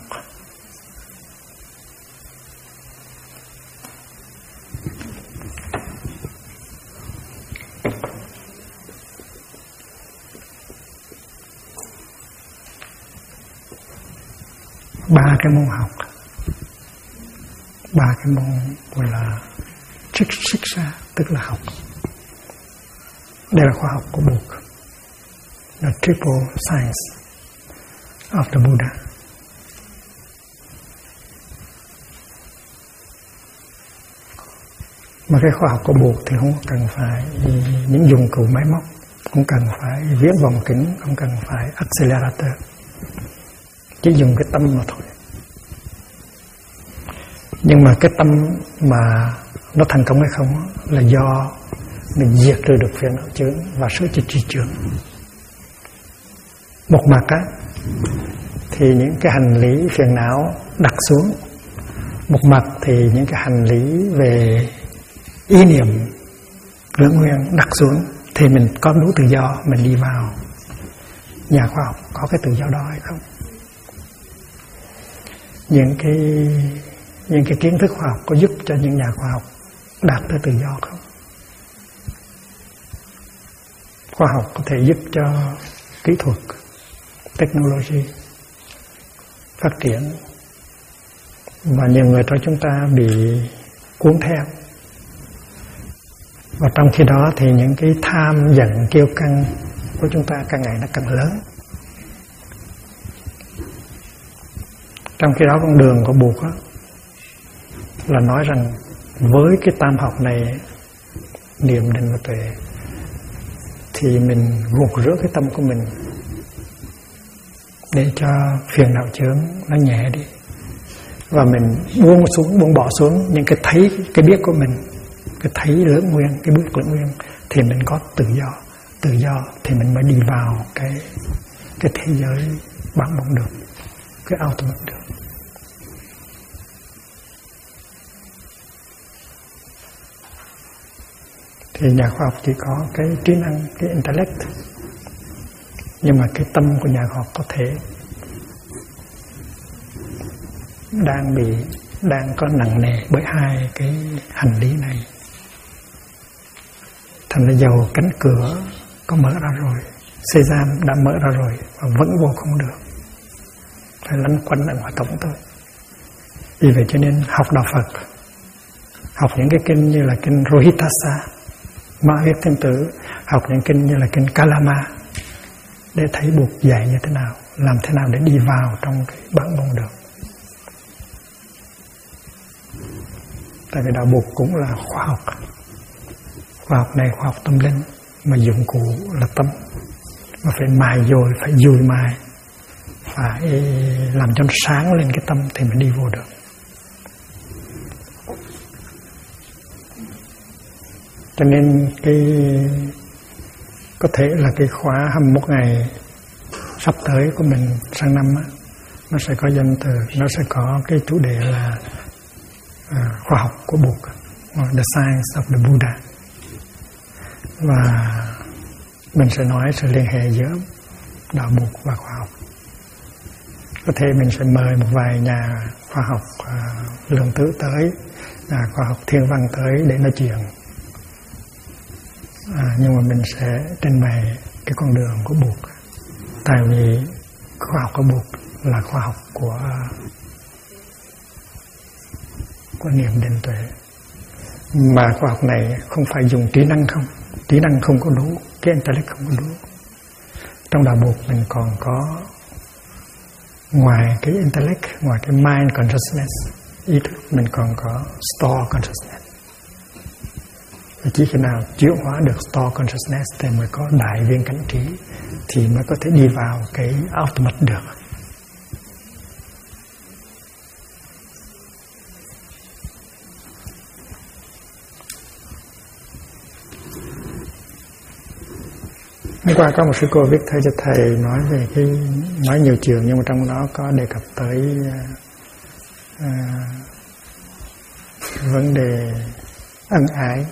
3 cái môn học, 3 cái môn gọi là Shiksha, tức là học. Đây là khoa học của Buddha, the triple science of the Buddha. Mà cái khoa học của Buddha thì không cần phải những dụng cụ máy móc, không cần phải viết vòng kính, không cần phải accelerator, chỉ dùng cái tâm mà thôi. Nhưng mà cái tâm mà nó thành công hay không là do mình diệt trừ được phiền não chướng và sửa chữa tri chướng. Một mặt á thì những cái hành lý phiền não đặt xuống, một mặt thì những cái hành lý về ý niệm lượng nguyên đặt xuống, thì mình có đủ tự do mình đi vào. Nhà khoa học có cái tự do đó hay không? Những cái kiến thức khoa học có giúp cho những nhà khoa học đạt tới tự do không? Khoa học có thể giúp cho kỹ thuật, technology phát triển, và nhiều người trong chúng ta bị cuốn theo. Và trong khi đó thì những cái tham giận kiêu căng của chúng ta càng ngày nó càng lớn. Trong khi đó con đường của Buddha là nói rằng với cái tam học này, niệm định và tuệ, thì mình gột rửa cái tâm của mình để cho phiền não chướng nó nhẹ đi, và mình buông bỏ xuống những cái thấy, cái biết của mình, cái thấy lưỡng nguyên, cái bước lưỡng nguyên, thì mình có tự do thì mình mới đi vào cái thế giới bản mộng được, cái ultimate được. Thì nhà khoa học chỉ có cái trí năng, cái intellect, nhưng mà cái tâm của nhà khoa học có thể đang có nặng nề bởi hai cái hành lý này. Thành ra dầu cánh cửa có mở ra rồi, Sesam đã mở ra rồi và vẫn vô không được, phải lăn quanh ở ngoài cổng thôi. Vì vậy cho nên học đạo Phật, học những cái kinh như là kinh Rohitassa, Ma Viết Thiên Tử, học những kinh như là kinh Kalama, để thấy buộc dạy như thế nào, làm thế nào để đi vào trong cái bản môn được. Tại vì đạo Bụt cũng là khoa học. Khoa học này khoa học tâm linh, mà dụng cụ là tâm, mà phải mài dồi, phải dùi mài, phải làm cho nó sáng lên cái tâm thì mình đi vô được. Cho nên có thể là cái khóa 21 ngày sắp tới của mình sang năm á, nó sẽ có danh từ, nó sẽ có cái chủ đề là khoa học của Buddha, the science of the Buddha. Và mình sẽ nói sự liên hệ giữa đạo Buddha và khoa học. Có thể mình sẽ mời một vài nhà khoa học lượng tử tới, khoa học thiên văn tới để nói chuyện. Nhưng mà mình sẽ trình bày cái con đường của Buddha. Tại vì khoa học của Buddha là khoa học của niệm định tuệ. Mà khoa học này không phải dùng trí năng không. Trí năng không có đủ, cái intellect không có đủ. Trong đạo Buddha mình còn có, ngoài cái intellect, ngoài cái mind consciousness, ý thức, mình còn có store consciousness. Và chỉ khi nào chuyển hóa được store consciousness thì mới có đại viên cảnh trí, thì mới có thể đi vào cái ultimate được. Hôm qua có một sư cô viết thơ cho thầy nói về nói nhiều trường, nhưng mà trong đó có đề cập tới vấn đề ân ái.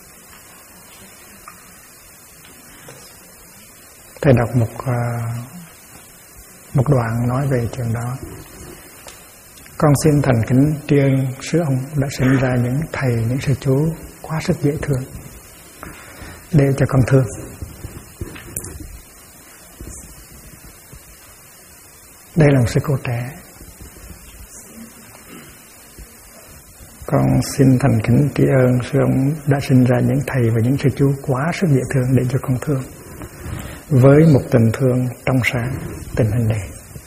Thầy đọc một đoạn nói về chuyện đó. Con xin thành kính tri ân sư ông đã sinh ra những thầy, những sư chú quá sức dễ thương để cho con thương. Đây là một sư cô trẻ, Con xin thành kính tri ân sư ông đã sinh ra những thầy và những sư chú quá sức dễ thương để cho con thương, với một tình thương trong sáng, tình huynh đệ.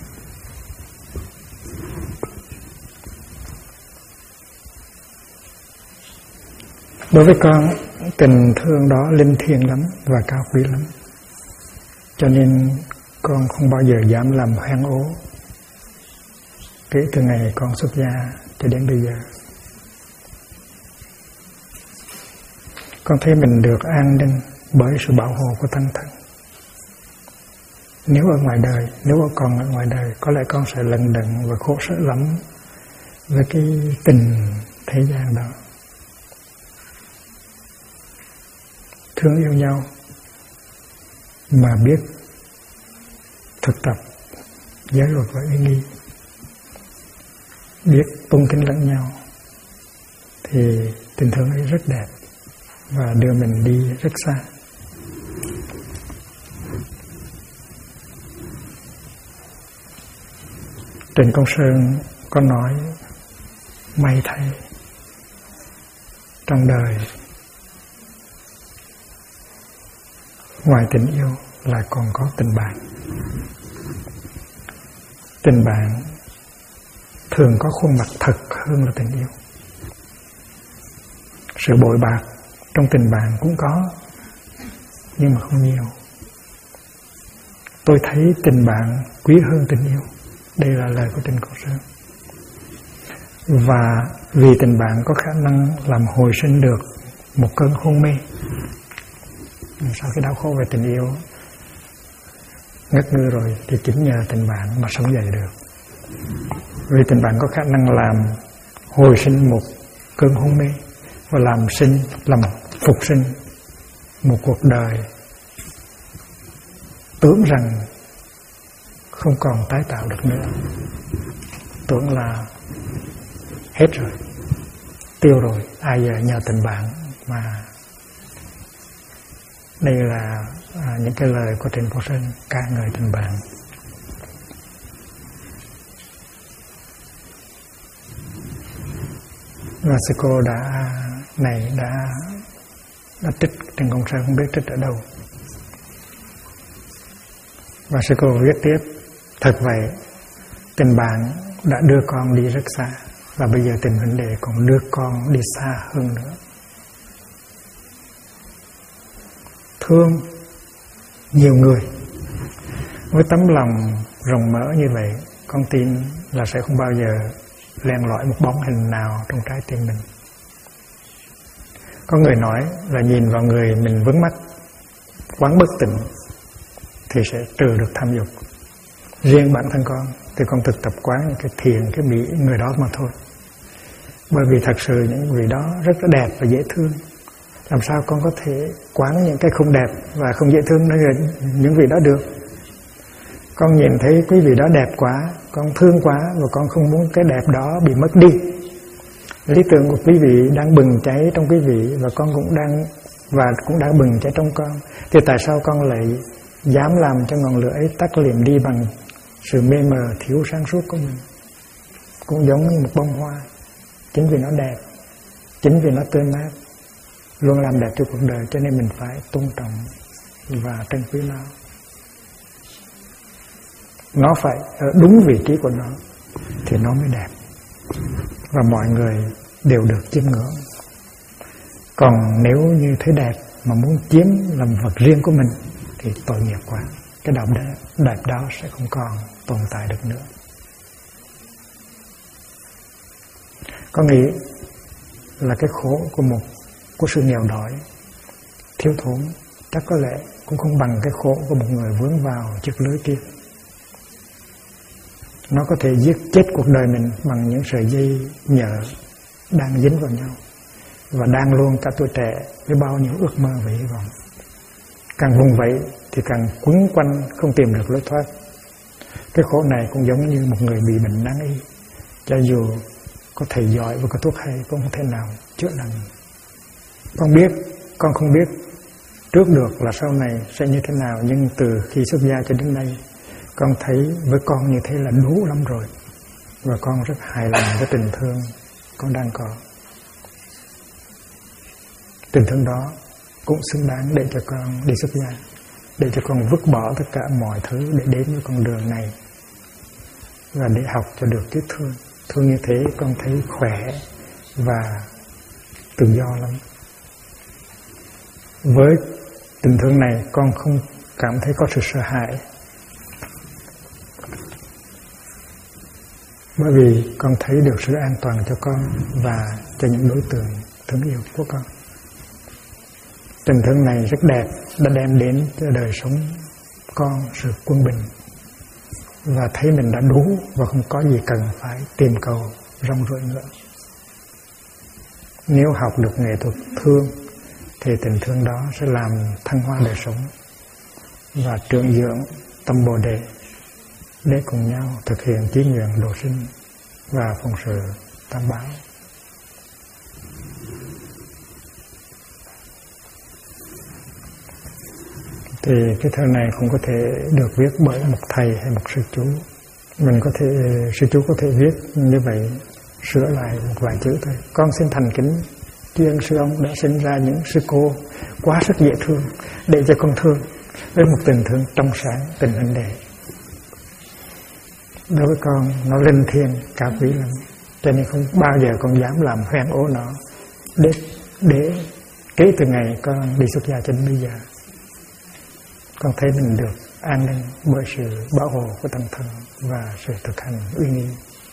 Đối với con, tình thương đó linh thiêng lắm và cao quý lắm, cho nên con không bao giờ dám làm hoang ố kể từ ngày con xuất gia cho đến bây giờ. Con thấy mình được an ninh bởi sự bảo hộ của Tăng Thân. Nếu ở ngoài đời, nếu còn ở ngoài đời, có lẽ con sẽ lận đận và khổ sở lắm với cái tình thế gian đó. Thương yêu nhau mà biết thực tập giới luật và uy nghi, biết tôn kính lẫn nhau, thì tình thương ấy rất đẹp và đưa mình đi rất xa. Trịnh Công Sơn có nói may thay, trong đời ngoài tình yêu lại còn có tình bạn. Tình bạn thường có khuôn mặt thật hơn là tình yêu. Sự bội bạc trong tình bạn cũng có, nhưng mà không nhiều. Tôi thấy tình bạn quý hơn tình yêu. Đây là lời của Trịnh Công Sơn. Và vì tình bạn có khả năng làm hồi sinh được một cơn hôn mê. Sau cái đau khổ về tình yêu ngất ngư rồi thì chính nhờ tình bạn mà sống dậy được. Vì tình bạn có khả năng làm hồi sinh một cơn hôn mê và làm phục sinh một cuộc đời tưởng rằng không còn tái tạo được nữa, tưởng là hết rồi, tiêu rồi, ai giờ nhờ tình bạn mà. Đây là những cái lời của Trịnh Công Sơn ca ngợi tình bạn. Và sư cô đã trích Trịnh Công Sơn, không biết trích ở đâu. Và sư cô viết tiếp: thật vậy, tình bạn đã đưa con đi rất xa, và bây giờ tình huynh đệ còn đưa con đi xa hơn nữa. Thương nhiều người với tấm lòng rộng mở như vậy, con tin là sẽ không bao giờ len lỏi một bóng hình nào trong trái tim mình. Có người nói là nhìn vào người mình vướng mắc, quán bất tịnh thì sẽ trừ được tham dục. Riêng bản thân con thì con thực tập quán những cái thiền, cái mỹ người đó mà thôi. Bởi vì thật sự những vị đó rất là đẹp và dễ thương. Làm sao con có thể quán những cái không đẹp và không dễ thương nơi những vị đó được? Con nhìn thấy quý vị đó đẹp quá, con thương quá và con không muốn cái đẹp đó bị mất đi. Lý tưởng của quý vị đang bừng cháy trong quý vị và con cũng đang bừng cháy trong con. Thì tại sao con lại dám làm cho ngọn lửa ấy tắt liệm đi bằng sự mê mờ thiếu sáng suốt của mình? Cũng giống như một bông hoa, chính vì nó đẹp, chính vì nó tươi mát, luôn làm đẹp cho cuộc đời, cho nên mình phải tôn trọng và trân quý nó. Nó phải ở đúng vị trí của nó thì nó mới đẹp, và mọi người đều được chiêm ngưỡng. Còn nếu như thấy đẹp mà muốn chiếm làm vật riêng của mình thì tội nghiệp quá, cái đẹp đó sẽ không còn tồn tại được nữa. Có nghĩ là cái khổ của sự nghèo đói, thiếu thốn chắc có lẽ cũng không bằng cái khổ của một người vướng vào chiếc lưới kia. Nó có thể giết chết cuộc đời mình bằng những sợi dây nhợ đang dính vào nhau và đang luôn cả tuổi trẻ với bao nhiêu ước mơ và hy vọng. Càng vùng vẫy thì càng quấn quanh không tìm được lối thoát. Cái khổ này cũng giống như một người bị bệnh nan y, cho dù có thầy giỏi và có thuốc hay cũng không thể nào chữa lành. Con không biết trước được là sau này sẽ như thế nào, nhưng từ khi xuất gia cho đến nay, con thấy với con như thế là đủ lắm rồi, và con rất hài lòng với tình thương con đang có. tình thương đó cũng xứng đáng để cho con đi xuất gia, để cho con vứt bỏ tất cả mọi thứ để đến với con đường này và để học cho được cái thương. Thương như thế con thấy khỏe và tự do lắm. Với tình thương này con không cảm thấy có sự sợ hãi, bởi vì con thấy được sự an toàn cho con và cho những đối tượng thương yêu của con. Tình thương này rất đẹp, đã đem đến cho đời sống con sự quân bình và thấy mình đã đủ và không có gì cần phải tìm cầu rong ruổi nữa. Nếu học được nghệ thuật thương thì tình thương đó sẽ làm thăng hoa đời sống và trưởng dưỡng tâm Bồ Đề để cùng nhau thực hiện chí nguyện độ sinh và phụng sự tam bảo. Thì cái thơ này không có thể được viết bởi một thầy hay một sư chú. Mình có thể, sư chú có thể viết như vậy, sửa lại một vài chữ thôi. Con xin thành kính tri ân sư ông đã sinh ra những sư cô quá sức dễ thương để cho con thương với một tình thương trong sáng, tình huynh đệ. Đối với con nó linh thiêng cao quý lắm, cho nên không bao giờ con dám làm hoen ố nó để kể từ ngày con đi xuất gia cho đến bây giờ. Con thấy mình được an ninh bởi sự bảo hộ của Tăng Thân và sự thực hành uy nghi.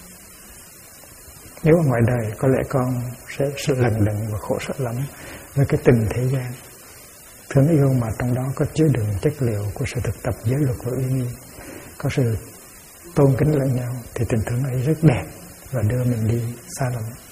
Nếu ở ngoài đời có lẽ con sẽ lận đận và khổ sở lắm với cái tình thế gian. Thương yêu mà trong đó có chứa đựng chất liệu của sự thực tập giới luật và uy nghi, có sự tôn kính lẫn nhau, thì tình thương ấy rất đẹp và đưa mình đi xa lắm.